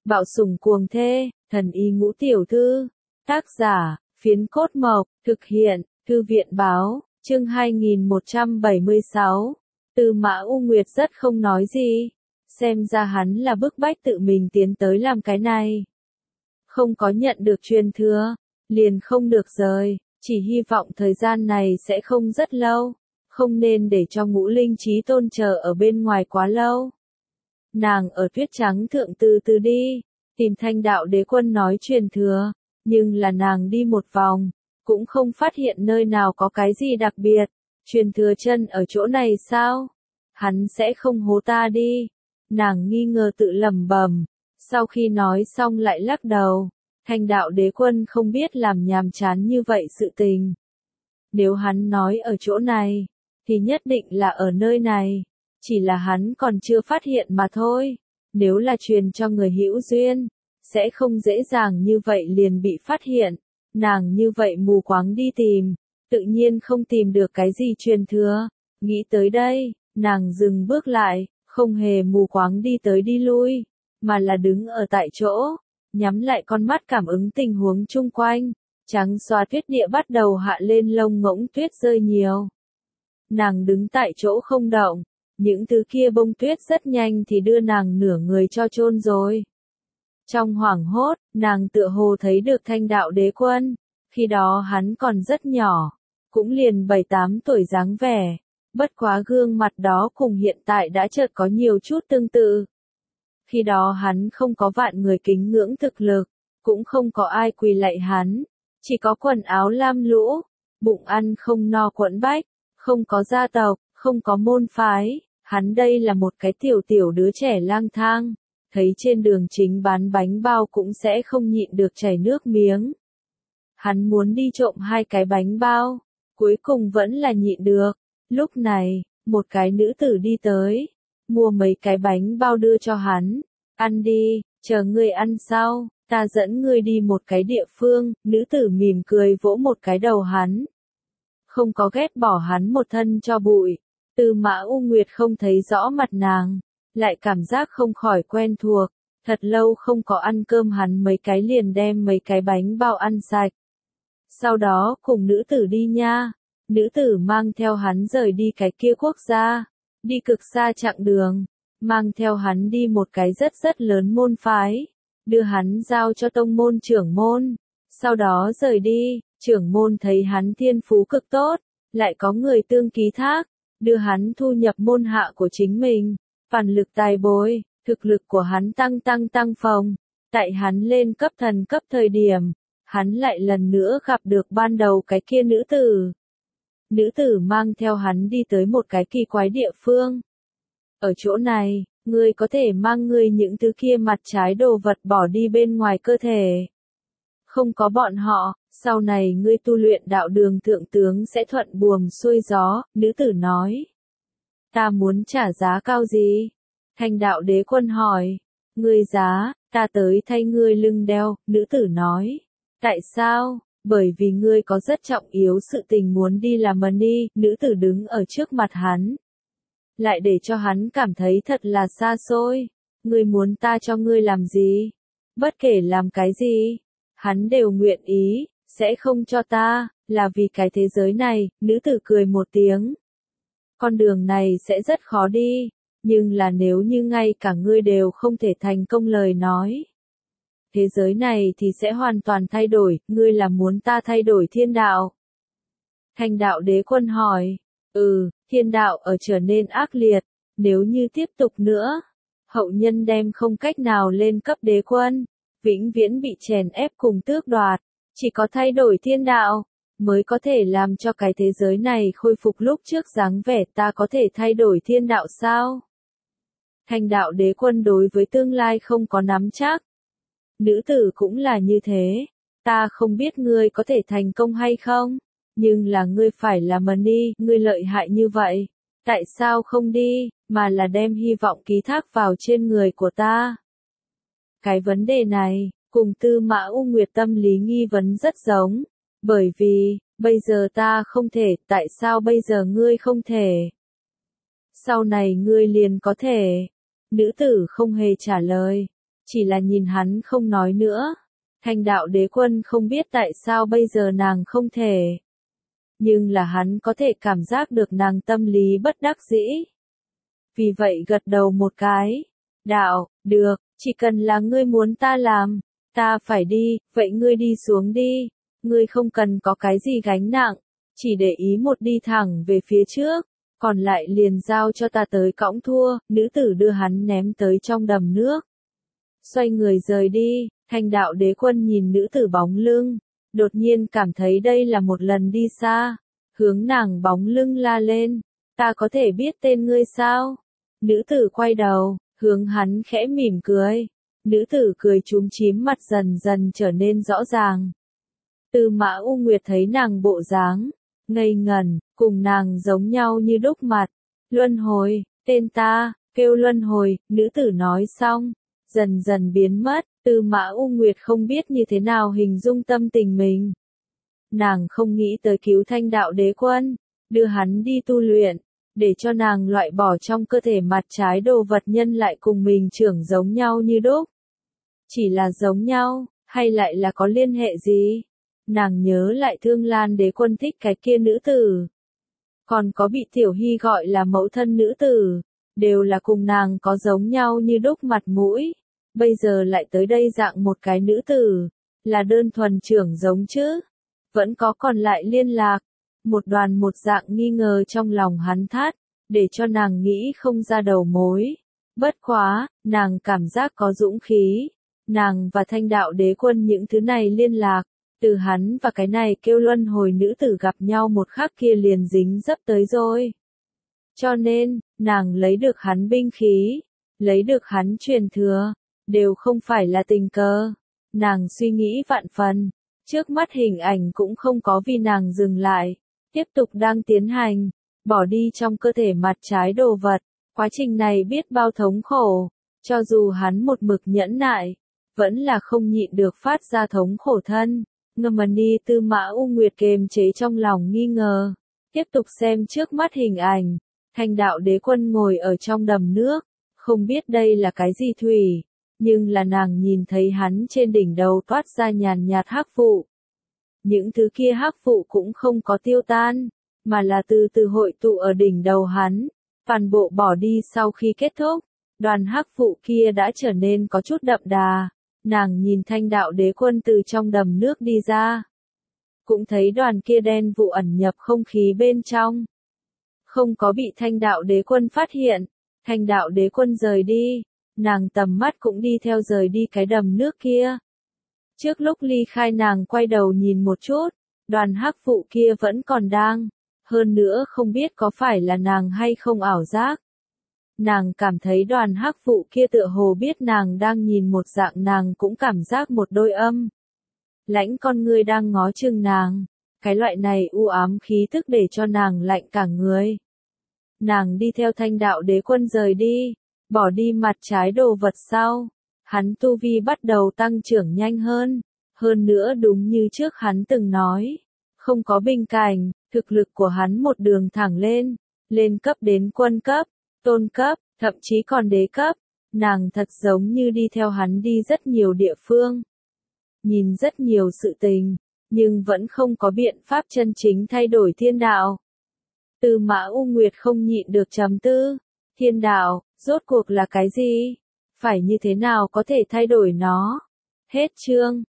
Bạo sủng cuồng thê, thần y ngũ tiểu thư. Tác giả, Phiến Cốt Mộc, thực hiện, Thư viện báo, chương 2176. Tư Mã U Nguyệt rất không nói gì. Xem ra hắn là bức bách tự mình tiến tới làm cái này. Không có nhận được truyền thừa, liền không được rời, chỉ hy vọng thời gian này sẽ không rất lâu, không nên để cho Ngũ Linh Chí Tôn chờ ở bên ngoài quá lâu. Nàng ở tuyết trắng thượng từ từ đi, tìm Thanh Đạo Đế Quân nói truyền thừa, nhưng là nàng đi một vòng, cũng không phát hiện nơi nào có cái gì đặc biệt. Truyền thừa chân ở chỗ này sao? Hắn sẽ không hố ta đi. Nàng nghi ngờ tự lẩm bẩm, sau khi nói xong lại lắc đầu. Thanh Đạo Đế Quân không biết làm nhàm chán như vậy sự tình. Nếu hắn nói ở chỗ này, thì nhất định là ở nơi này, chỉ là hắn còn chưa phát hiện mà thôi. Nếu là truyền cho người hữu duyên, sẽ không dễ dàng như vậy liền bị phát hiện. Nàng như vậy mù quáng đi tìm, tự nhiên không tìm được cái gì truyền thừa. Nghĩ tới đây, nàng dừng bước lại, không hề mù quáng đi tới đi lui, mà là đứng ở tại chỗ, nhắm lại con mắt cảm ứng tình huống chung quanh. Trắng xóa tuyết địa bắt đầu hạ lên lông ngỗng tuyết rơi nhiều. Nàng đứng tại chỗ không động, những thứ kia bông tuyết rất nhanh thì đưa nàng nửa người cho chôn rồi. Trong hoảng hốt, nàng tựa hồ thấy được Thanh Đạo Đế Quân, khi đó hắn còn rất nhỏ, cũng liền 7-8 tuổi dáng vẻ, bất quá gương mặt đó cùng hiện tại đã chợt có nhiều chút tương tự. Khi đó hắn không có vạn người kính ngưỡng thực lực, cũng không có ai quỳ lạy hắn, chỉ có quần áo lam lũ, bụng ăn không no quẫn bách, không có gia tộc, không có môn phái, hắn đây là một cái tiểu đứa trẻ lang thang. Thấy trên đường chính bán bánh bao cũng sẽ không nhịn được chảy nước miếng. Hắn muốn đi trộm 2 cái bánh bao, cuối cùng vẫn là nhịn được. Lúc này, một cái nữ tử đi tới, mua mấy cái bánh bao đưa cho hắn. Ăn đi, chờ ngươi ăn sau, ta dẫn ngươi đi một cái địa phương. Nữ tử mỉm cười vỗ một cái đầu hắn. Không có ghét bỏ hắn một thân cho bụi. Tư Mã U Nguyệt không thấy rõ mặt nàng, lại cảm giác không khỏi quen thuộc, thật lâu không có ăn cơm hắn mấy cái liền đem mấy cái bánh bao ăn sạch. Sau đó cùng nữ tử đi nha, nữ tử mang theo hắn rời đi cái kia quốc gia, đi cực xa chặng đường, mang theo hắn đi một cái rất lớn môn phái, đưa hắn giao cho tông môn trưởng môn, sau đó rời đi, trưởng môn thấy hắn thiên phú cực tốt, lại có người tương ký thác, đưa hắn thu nhập môn hạ của chính mình. Phản lực tài bồi, thực lực của hắn tăng phồng. Tại hắn lên cấp thần cấp thời điểm, hắn lại lần nữa gặp được ban đầu cái kia nữ tử. Nữ tử mang theo hắn đi tới một cái kỳ quái địa phương. Ở chỗ này, ngươi có thể mang ngươi những thứ kia mặt trái đồ vật bỏ đi bên ngoài cơ thể. Không có bọn họ, sau này ngươi tu luyện đạo đường thượng tướng sẽ thuận buồm xuôi gió, nữ tử nói. Ta muốn trả giá cao gì? Thanh Đạo Đế Quân hỏi. Ngươi giá, ta tới thay ngươi lưng đeo, nữ tử nói. Tại sao? Bởi vì ngươi có rất trọng yếu sự tình muốn đi làm money, nữ tử đứng ở trước mặt hắn. Lại để cho hắn cảm thấy thật là xa xôi. Ngươi muốn ta cho ngươi làm gì? Bất kể làm cái gì, hắn đều nguyện ý, sẽ không cho ta, là vì cái thế giới này, nữ tử cười một tiếng. Con đường này sẽ rất khó đi, nhưng là nếu như ngay cả ngươi đều không thể thành công lời nói. Thế giới này thì sẽ hoàn toàn thay đổi, ngươi là muốn ta thay đổi thiên đạo. Thanh Đạo Đế Quân hỏi, thiên đạo ở trở nên ác liệt, nếu như tiếp tục nữa, hậu nhân đem không cách nào lên cấp đế quân, vĩnh viễn bị chèn ép cùng tước đoạt, chỉ có thay đổi thiên đạo mới có thể làm cho cái thế giới này khôi phục lúc trước dáng vẻ. Ta có thể thay đổi thiên đạo sao? Thanh Đạo Đế Quân đối với tương lai không có nắm chắc. Nữ tử cũng là như thế. Ta không biết ngươi có thể thành công hay không, nhưng là ngươi phải là money, ngươi lợi hại như vậy. Tại sao không đi, mà là đem hy vọng ký thác vào trên người của ta? Cái vấn đề này, cùng Tư Mã U Nguyệt tâm lý nghi vấn rất giống. Bởi vì, bây giờ ta không thể, tại sao bây giờ ngươi không thể? Sau này ngươi liền có thể. Nữ tử không hề trả lời. chỉ là nhìn hắn không nói nữa. Thanh đạo đế quân không biết tại sao bây giờ nàng không thể. Nhưng là hắn có thể cảm giác được nàng tâm lý bất đắc dĩ. Vì vậy gật đầu một cái. Đạo, được, chỉ cần là ngươi muốn ta làm, ta phải đi, vậy ngươi đi xuống đi. Ngươi không cần có cái gì gánh nặng, chỉ để ý một đi thẳng về phía trước, còn lại liền giao cho ta tới cõng thua. Nữ tử đưa hắn ném tới trong đầm nước. Xoay người rời đi, Thanh đạo đế quân nhìn nữ tử bóng lưng, đột nhiên cảm thấy đây là một lần đi xa, hướng nàng bóng lưng la lên, ta có thể biết tên ngươi sao? Nữ tử quay đầu, hướng hắn khẽ mỉm cười, nữ tử cười chúm chím mặt dần dần trở nên rõ ràng. Tư Mã U Nguyệt thấy nàng bộ dáng, ngây ngẩn, cùng nàng giống nhau như đúc mặt, Luân Hồi, tên ta, kêu Luân Hồi, nữ tử nói xong, dần dần biến mất. Tư Mã U Nguyệt không biết như thế nào hình dung tâm tình mình. Nàng không nghĩ tới cứu Thanh đạo đế quân, đưa hắn đi tu luyện, để cho nàng loại bỏ trong cơ thể mặt trái đồ vật nhân lại cùng mình trưởng giống nhau như đúc. Chỉ là giống nhau, hay lại là có liên hệ gì? Nàng nhớ lại Thương Lan đế quân thích cái kia nữ tử. Còn có bị Tiểu Hy gọi là mẫu thân nữ tử, đều là cùng nàng có giống nhau như đúc mặt mũi. Bây giờ lại tới đây dạng một cái nữ tử, là đơn thuần trưởng giống chứ. Vẫn có còn lại liên lạc, một đoàn một dạng nghi ngờ trong lòng hắn thắt, để cho nàng nghĩ không ra đầu mối. Bất quá, nàng cảm giác có dũng khí. Nàng và Thanh đạo đế quân những thứ này liên lạc, từ hắn và cái này kêu Luân Hồi nữ tử gặp nhau một khắc kia liền dính dấp tới rồi. Cho nên, nàng lấy được hắn binh khí, lấy được hắn truyền thừa, đều không phải là tình cờ. Nàng suy nghĩ vạn phần, trước mắt hình ảnh cũng không có vì nàng dừng lại, tiếp tục đang tiến hành, bỏ đi trong cơ thể mặt trái đồ vật. Quá trình này biết bao thống khổ, cho dù hắn một mực nhẫn nại, vẫn là không nhịn được phát ra thống khổ thân. Ngâm Tư Mã U Nguyệt kềm chế trong lòng nghi ngờ, tiếp tục xem trước mắt hình ảnh, Thanh đạo đế quân ngồi ở trong đầm nước, không biết đây là cái gì thủy, nhưng là nàng nhìn thấy hắn trên đỉnh đầu toát ra nhàn nhạt hắc vụ. Những thứ kia hắc vụ cũng không có tiêu tan, mà là từ từ hội tụ ở đỉnh đầu hắn, toàn bộ bỏ đi sau khi kết thúc, đoàn hắc vụ kia đã trở nên có chút đậm đà. Nàng nhìn Thanh đạo đế quân từ trong đầm nước đi ra, cũng thấy đoàn kia đen vụ ẩn nhập không khí bên trong. Không có bị Thanh đạo đế quân phát hiện, Thanh đạo đế quân rời đi, nàng tầm mắt cũng đi theo rời đi cái đầm nước kia. Trước lúc ly khai nàng quay đầu nhìn một chút, đoàn hắc vụ kia vẫn còn đang, hơn nữa không biết có phải là nàng hay không ảo giác. Nàng cảm thấy đoàn hắc vụ kia tựa hồ biết nàng đang nhìn một dạng, nàng cũng cảm giác một đôi âm lãnh con ngươi đang ngó chừng nàng, cái loại này u ám khí tức để cho nàng lạnh cả người. Nàng đi theo Thanh đạo đế quân rời đi, bỏ đi mặt trái đồ vật sau, hắn tu vi bắt đầu tăng trưởng nhanh hơn nữa đúng như trước hắn từng nói, không có bình cảnh, thực lực của hắn một đường thẳng lên cấp đến quân cấp, tôn cấp, thậm chí còn đế cấp. Nàng thật giống như đi theo hắn đi rất nhiều địa phương, nhìn rất nhiều sự tình, nhưng vẫn không có biện pháp chân chính thay đổi thiên đạo. Tư Mã U Nguyệt không nhịn được trầm tư, thiên đạo, rốt cuộc là cái gì? Phải như thế nào có thể thay đổi nó? Hết chương.